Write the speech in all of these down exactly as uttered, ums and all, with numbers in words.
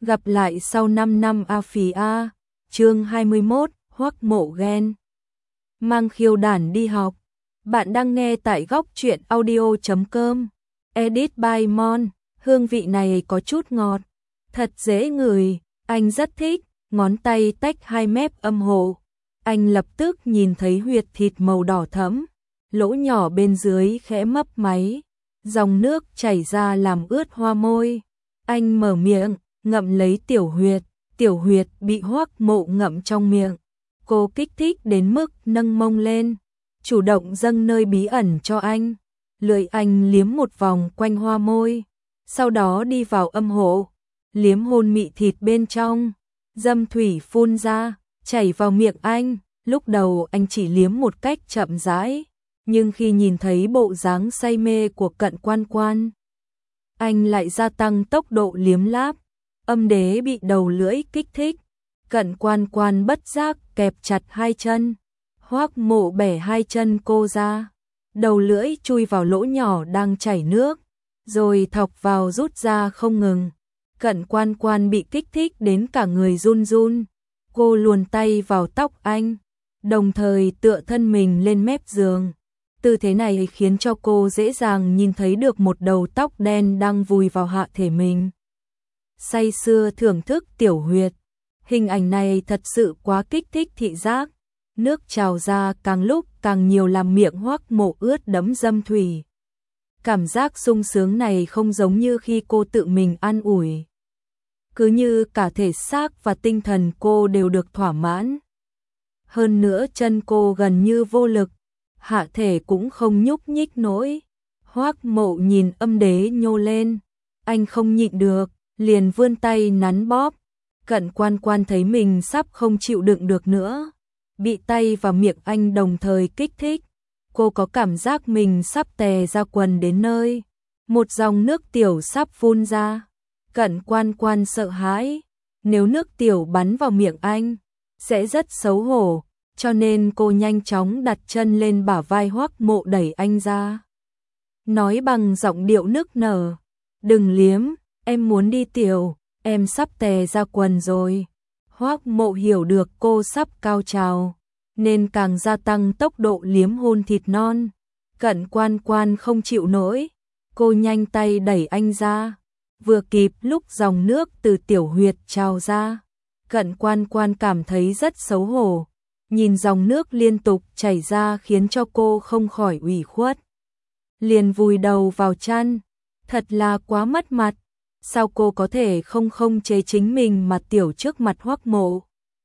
Gặp lại sau năm năm a phì a, chương hai mươi mốt, Hoắc Mộ ghen. Mang khiêu đản đi học. Bạn đang nghe tại góc truyện audio chấm com. Edit by Mon, hương vị này có chút ngọt, thật dễ ngửi, anh rất thích, ngón tay tách hai mép âm hộ. Anh lập tức nhìn thấy huyệt thịt màu đỏ thẫm, lỗ nhỏ bên dưới khẽ mấp máy, dòng nước chảy ra làm ướt hoa môi. Anh mở miệng, ngậm lấy tiểu huyệt, tiểu huyệt bị Hoắc Mộ ngậm trong miệng. Cô kích thích đến mức nâng mông lên, chủ động dâng nơi bí ẩn cho anh. Lưỡi anh liếm một vòng quanh hoa môi, sau đó đi vào âm hộ, liếm hôn mị thịt bên trong. Dâm thủy phun ra, chảy vào miệng anh. Lúc đầu anh chỉ liếm một cách chậm rãi, nhưng khi nhìn thấy bộ dáng say mê của Cận Quan Quan, anh lại gia tăng tốc độ liếm láp. Âm đế bị đầu lưỡi kích thích, Cận Quan Quan bất giác kẹp chặt hai chân. Hoắc Mộ bẻ hai chân cô ra, đầu lưỡi chui vào lỗ nhỏ đang chảy nước, rồi thọc vào rút ra không ngừng. Cận Quan Quan bị kích thích đến cả người run run, cô luồn tay vào tóc anh, đồng thời tựa thân mình lên mép giường. Tư thế này khiến cho cô dễ dàng nhìn thấy được một đầu tóc đen đang vùi vào hạ thể mình. Say sưa thưởng thức tiểu huyệt, hình ảnh này thật sự quá kích thích thị giác. Nước trào ra càng lúc càng nhiều làm miệng Hoắc Mộ ướt đẫm dâm thủy. Cảm giác sung sướng này không giống như khi cô tự mình an ủi, cứ như cả thể xác và tinh thần cô đều được thỏa mãn. Hơn nữa chân cô gần như vô lực, hạ thể cũng không nhúc nhích nổi. Hoắc Mộ nhìn âm đế nhô lên, anh không nhịn được, liền vươn tay nắn bóp. Cận Quan Quan thấy mình sắp không chịu đựng được nữa, bị tay và miệng anh đồng thời kích thích. Cô có cảm giác mình sắp tè ra quần đến nơi, một dòng nước tiểu sắp phun ra. Cận Quan Quan sợ hãi, nếu nước tiểu bắn vào miệng anh, sẽ rất xấu hổ, cho nên cô nhanh chóng đặt chân lên bả vai Hoắc Mộ đẩy anh ra. Nói bằng giọng điệu nức nở, đừng liếm, em muốn đi tiểu, em sắp tè ra quần rồi. Hoắc Mộ hiểu được cô sắp cao trào, nên càng gia tăng tốc độ liếm hôn thịt non. Cận Quan Quan không chịu nổi, cô nhanh tay đẩy anh ra, vừa kịp lúc dòng nước từ tiểu huyệt trào ra. Cận Quan Quan cảm thấy rất xấu hổ, nhìn dòng nước liên tục chảy ra khiến cho cô không khỏi ủy khuất, liền vùi đầu vào chăn. Thật là quá mất mặt, sao cô có thể không không chế chính mình mà tiểu trước mặt Hoắc Mộ.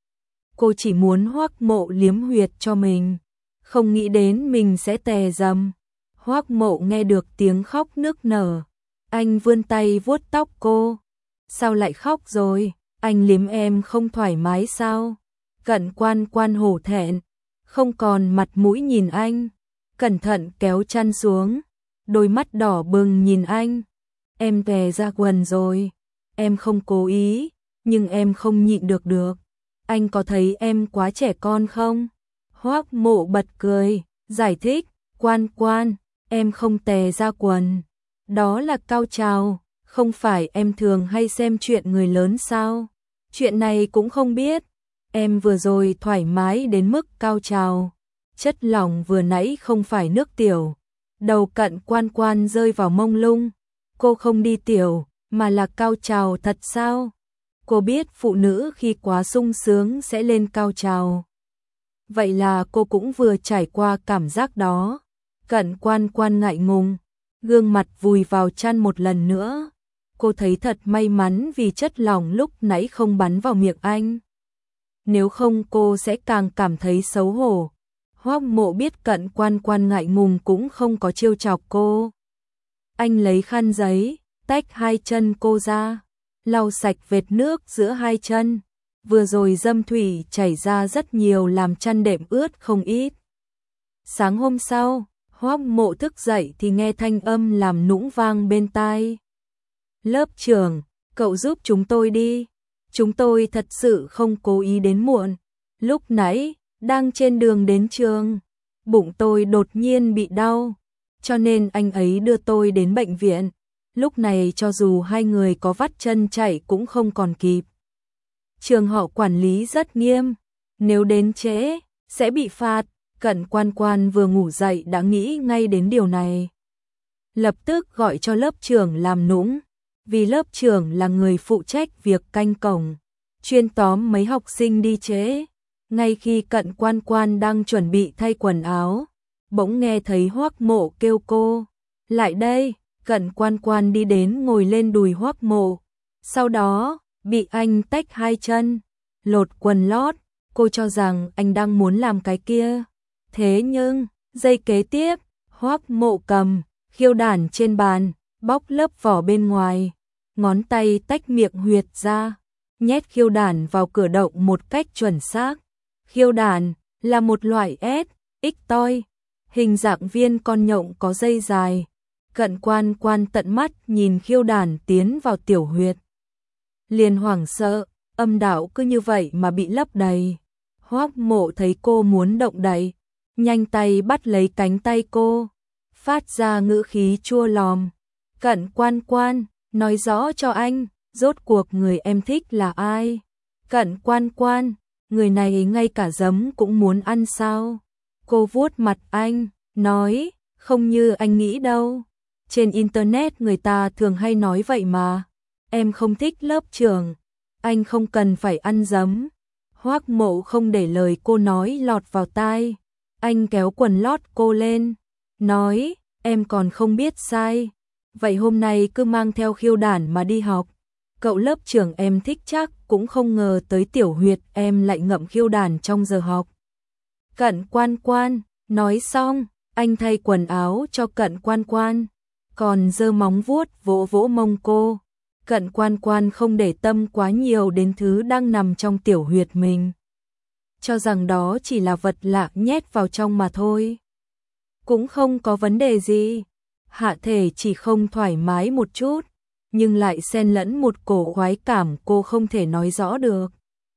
Cô chỉ muốn Hoắc Mộ liếm huyệt cho mình, không nghĩ đến mình sẽ tè dầm. Hoắc Mộ nghe được tiếng khóc nức nở, anh vươn tay vuốt tóc cô. Sao lại khóc rồi, anh liếm em không thoải mái sao? Cận Quan Quan hổ thẹn, không còn mặt mũi nhìn anh, cẩn thận kéo chăn xuống, đôi mắt đỏ bừng nhìn anh. Em tè ra quần rồi, em không cố ý, nhưng em không nhịn được được. Anh có thấy em quá trẻ con không? Hoắc Mộ bật cười, giải thích, Quan Quan, em không tè ra quần, đó là cao trào, không phải em thường hay xem chuyện người lớn sao? Chuyện này cũng không biết. Em vừa rồi thoải mái đến mức cao trào, chất lỏng vừa nãy không phải nước tiểu. Đầu Cận Quan Quan rơi vào mông lung, cô không đi tiểu, mà là cao trào thật sao? Cô biết phụ nữ khi quá sung sướng sẽ lên cao trào. Vậy là cô cũng vừa trải qua cảm giác đó. Cận Quan Quan ngại ngùng, gương mặt vùi vào chăn một lần nữa. Cô thấy thật may mắn vì chất lỏng lúc nãy không bắn vào miệng anh, nếu không cô sẽ càng cảm thấy xấu hổ. Hoắc Mộ biết Cận Quan Quan ngại ngùng cũng không có trêu chọc cô. Anh lấy khăn giấy, tách hai chân cô ra, lau sạch vệt nước giữa hai chân. Vừa rồi dâm thủy chảy ra rất nhiều làm chăn đệm ướt không ít. Sáng hôm sau, Hoắc Mộ thức dậy thì nghe thanh âm làm nũng vang bên tai. Lớp trưởng, cậu giúp chúng tôi đi. Chúng tôi thật sự không cố ý đến muộn. Lúc nãy, đang trên đường đến trường, bụng tôi đột nhiên bị đau, cho nên anh ấy đưa tôi đến bệnh viện. lúc này cho dù hai người có vắt chân chạy cũng không còn kịp. Trường họ quản lý rất nghiêm, nếu đến trễ, sẽ bị phạt. Cận Quan Quan vừa ngủ dậy đã nghĩ ngay đến điều này. Lập tức gọi cho lớp trưởng làm nũng, vì lớp trưởng là người phụ trách việc canh cổng, chuyên tóm mấy học sinh đi trễ. Ngay khi Cận Quan Quan đang chuẩn bị thay quần áo, bỗng nghe thấy Hoắc Mộ kêu cô, lại đây. Cận Quan Quan đi đến ngồi lên đùi Hoắc Mộ, sau đó bị anh tách hai chân, lột quần lót. Cô cho rằng anh đang muốn làm cái kia. Thế nhưng, giây kế tiếp, Hoắc Mộ cầm khiêu đản trên bàn, bóc lớp vỏ bên ngoài, ngón tay tách miệng huyệt ra, nhét khiêu đản vào cửa động một cách chuẩn xác. Khiêu đản là một loại S, X toy, hình dạng viên con nhộng có dây dài. Cận Quan Quan tận mắt nhìn khiêu đản tiến vào tiểu huyệt, liền hoảng sợ, âm đạo cứ như vậy mà bị lấp đầy. Hoắc Mộ thấy cô muốn động đậy, nhanh tay bắt lấy cánh tay cô, phát ra ngữ khí chua lòm. Cận Quan Quan, nói rõ cho anh, rốt cuộc người em thích là ai? Cận Quan Quan, người này ngay cả giấm cũng muốn ăn sao? Cô vuốt mặt anh, nói, không như anh nghĩ đâu. Trên internet người ta thường hay nói vậy mà. Em không thích lớp trưởng, anh không cần phải ăn giấm. Hoắc Mộ không để lời cô nói lọt vào tai, anh kéo quần lót cô lên, nói, em còn không biết sai, vậy hôm nay cứ mang theo khiêu đản mà đi học. Cậu lớp trưởng em thích chắc cũng không ngờ tới tiểu huyệt em lại ngậm khiêu đản trong giờ học. Cận Quan Quan, nói xong, anh thay quần áo cho Cận Quan Quan, còn giơ móng vuốt vỗ vỗ mông cô. Cận Quan Quan không để tâm quá nhiều đến thứ đang nằm trong tiểu huyệt mình, cho rằng đó chỉ là vật lạ nhét vào trong mà thôi. Cũng không có vấn đề gì, hạ thể chỉ không thoải mái một chút, nhưng lại xen lẫn một cổ khoái cảm cô không thể nói rõ được.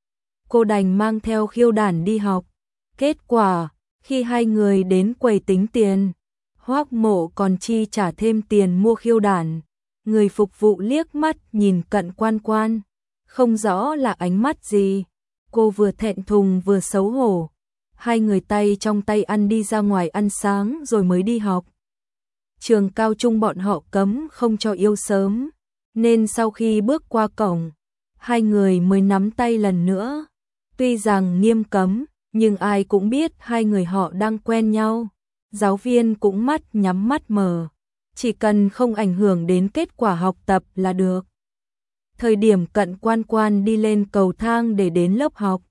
Cô đành mang theo khiêu đản đi học. Kết quả, khi hai người đến quầy tính tiền, Hoắc Mộ còn chi trả thêm tiền mua khiêu đản. Người phục vụ liếc mắt nhìn Cận Quan Quan, không rõ là ánh mắt gì. Cô vừa thẹn thùng vừa xấu hổ. Hai người tay trong tay ăn đi ra ngoài ăn sáng rồi mới đi học. Trường cao trung bọn họ cấm không cho yêu sớm, nên sau khi bước qua cổng, hai người mới nắm tay lần nữa. Tuy rằng nghiêm cấm, nhưng ai cũng biết hai người họ đang quen nhau. Giáo viên cũng mắt nhắm mắt mở, chỉ cần không ảnh hưởng đến kết quả học tập là được. Thời điểm Cận Quan Quan đi lên cầu thang để đến lớp học,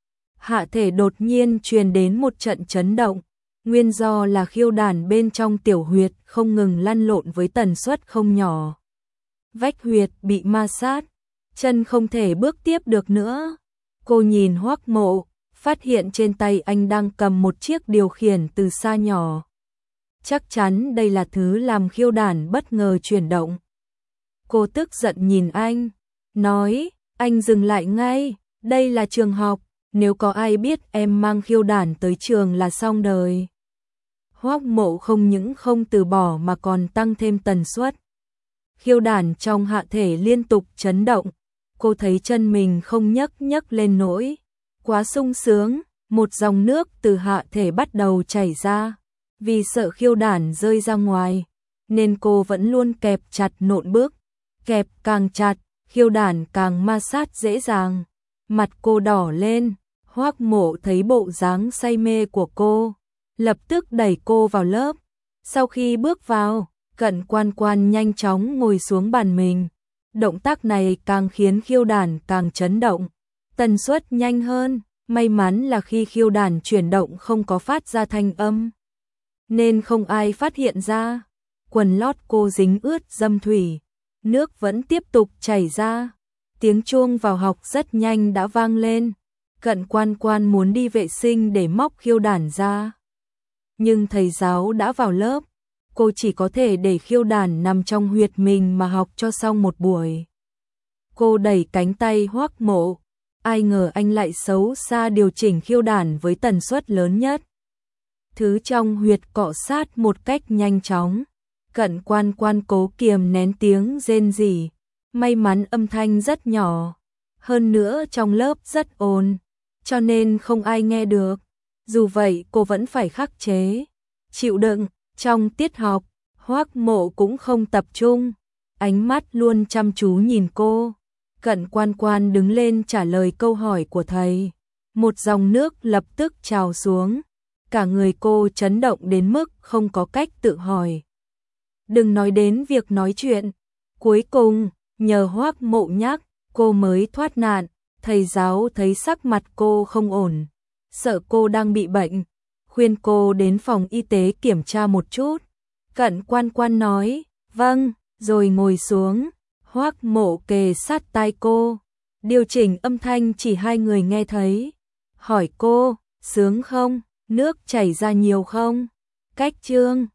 hạ thể đột nhiên truyền đến một trận chấn động, nguyên do là khiêu đản bên trong tiểu huyệt không ngừng lăn lộn với tần suất không nhỏ. Vách huyệt bị ma sát, chân không thể bước tiếp được nữa. Cô nhìn Hoắc Mộ, phát hiện trên tay anh đang cầm một chiếc điều khiển từ xa nhỏ. Chắc chắn đây là thứ làm khiêu đản bất ngờ chuyển động. Cô tức giận nhìn anh, nói, anh dừng lại ngay, đây là trường học, nếu có ai biết em mang khiêu đản tới trường là xong đời. Hoắc Mộ không những không từ bỏ mà còn tăng thêm tần suất. Khiêu đản trong hạ thể liên tục chấn động, cô thấy chân mình không nhấc nhấc lên nổi. Quá sung sướng, một dòng nước từ hạ thể bắt đầu chảy ra. Vì sợ khiêu đản rơi ra ngoài, nên cô vẫn luôn kẹp chặt nộn bước. Kẹp càng chặt, khiêu đản càng ma sát dễ dàng. Mặt cô đỏ lên, Hoắc Mộ thấy bộ dáng say mê của cô, lập tức đẩy cô vào lớp. Sau khi bước vào, Cận Quan Quan nhanh chóng ngồi xuống bàn mình. Động tác này càng khiến khiêu đản càng chấn động, tần suất nhanh hơn. May mắn là khi khiêu đản chuyển động không có phát ra thanh âm, nên không ai phát hiện ra. Quần lót cô dính ướt dâm thủy, nước vẫn tiếp tục chảy ra. Tiếng chuông vào học rất nhanh đã vang lên. Cận Quan Quan muốn đi vệ sinh để móc khiêu đản ra, nhưng thầy giáo đã vào lớp. Cô chỉ có thể để khiêu đản nằm trong huyệt mình mà học cho xong một buổi. Cô đẩy cánh tay Hoắc Mộ, ai ngờ anh lại xấu xa điều chỉnh khiêu đản với tần suất lớn nhất. Thứ trong huyệt cọ sát một cách nhanh chóng. Cận Quan Quan cố kiềm nén tiếng rên rỉ, may mắn âm thanh rất nhỏ, hơn nữa trong lớp rất ồn, cho nên không ai nghe được. Dù vậy cô vẫn phải khắc chế, chịu đựng. Trong tiết học, Hoắc Mộ cũng không tập trung, ánh mắt luôn chăm chú nhìn cô. Cận Quan Quan đứng lên trả lời câu hỏi của thầy. Một dòng nước lập tức trào xuống, cả người cô chấn động đến mức không có cách tự hỏi. Đừng nói đến việc nói chuyện. Cuối cùng, nhờ Hoắc Mộ nhắc, cô mới thoát nạn. Thầy giáo thấy sắc mặt cô không ổn, sợ cô đang bị bệnh, khuyên cô đến phòng y tế kiểm tra một chút. Cận Quan Quan nói, vâng, rồi ngồi xuống. Hoắc Mộ kề sát tai cô, điều chỉnh âm thanh chỉ hai người nghe thấy. Hỏi cô, sướng không? Nước chảy ra nhiều không? Cách chương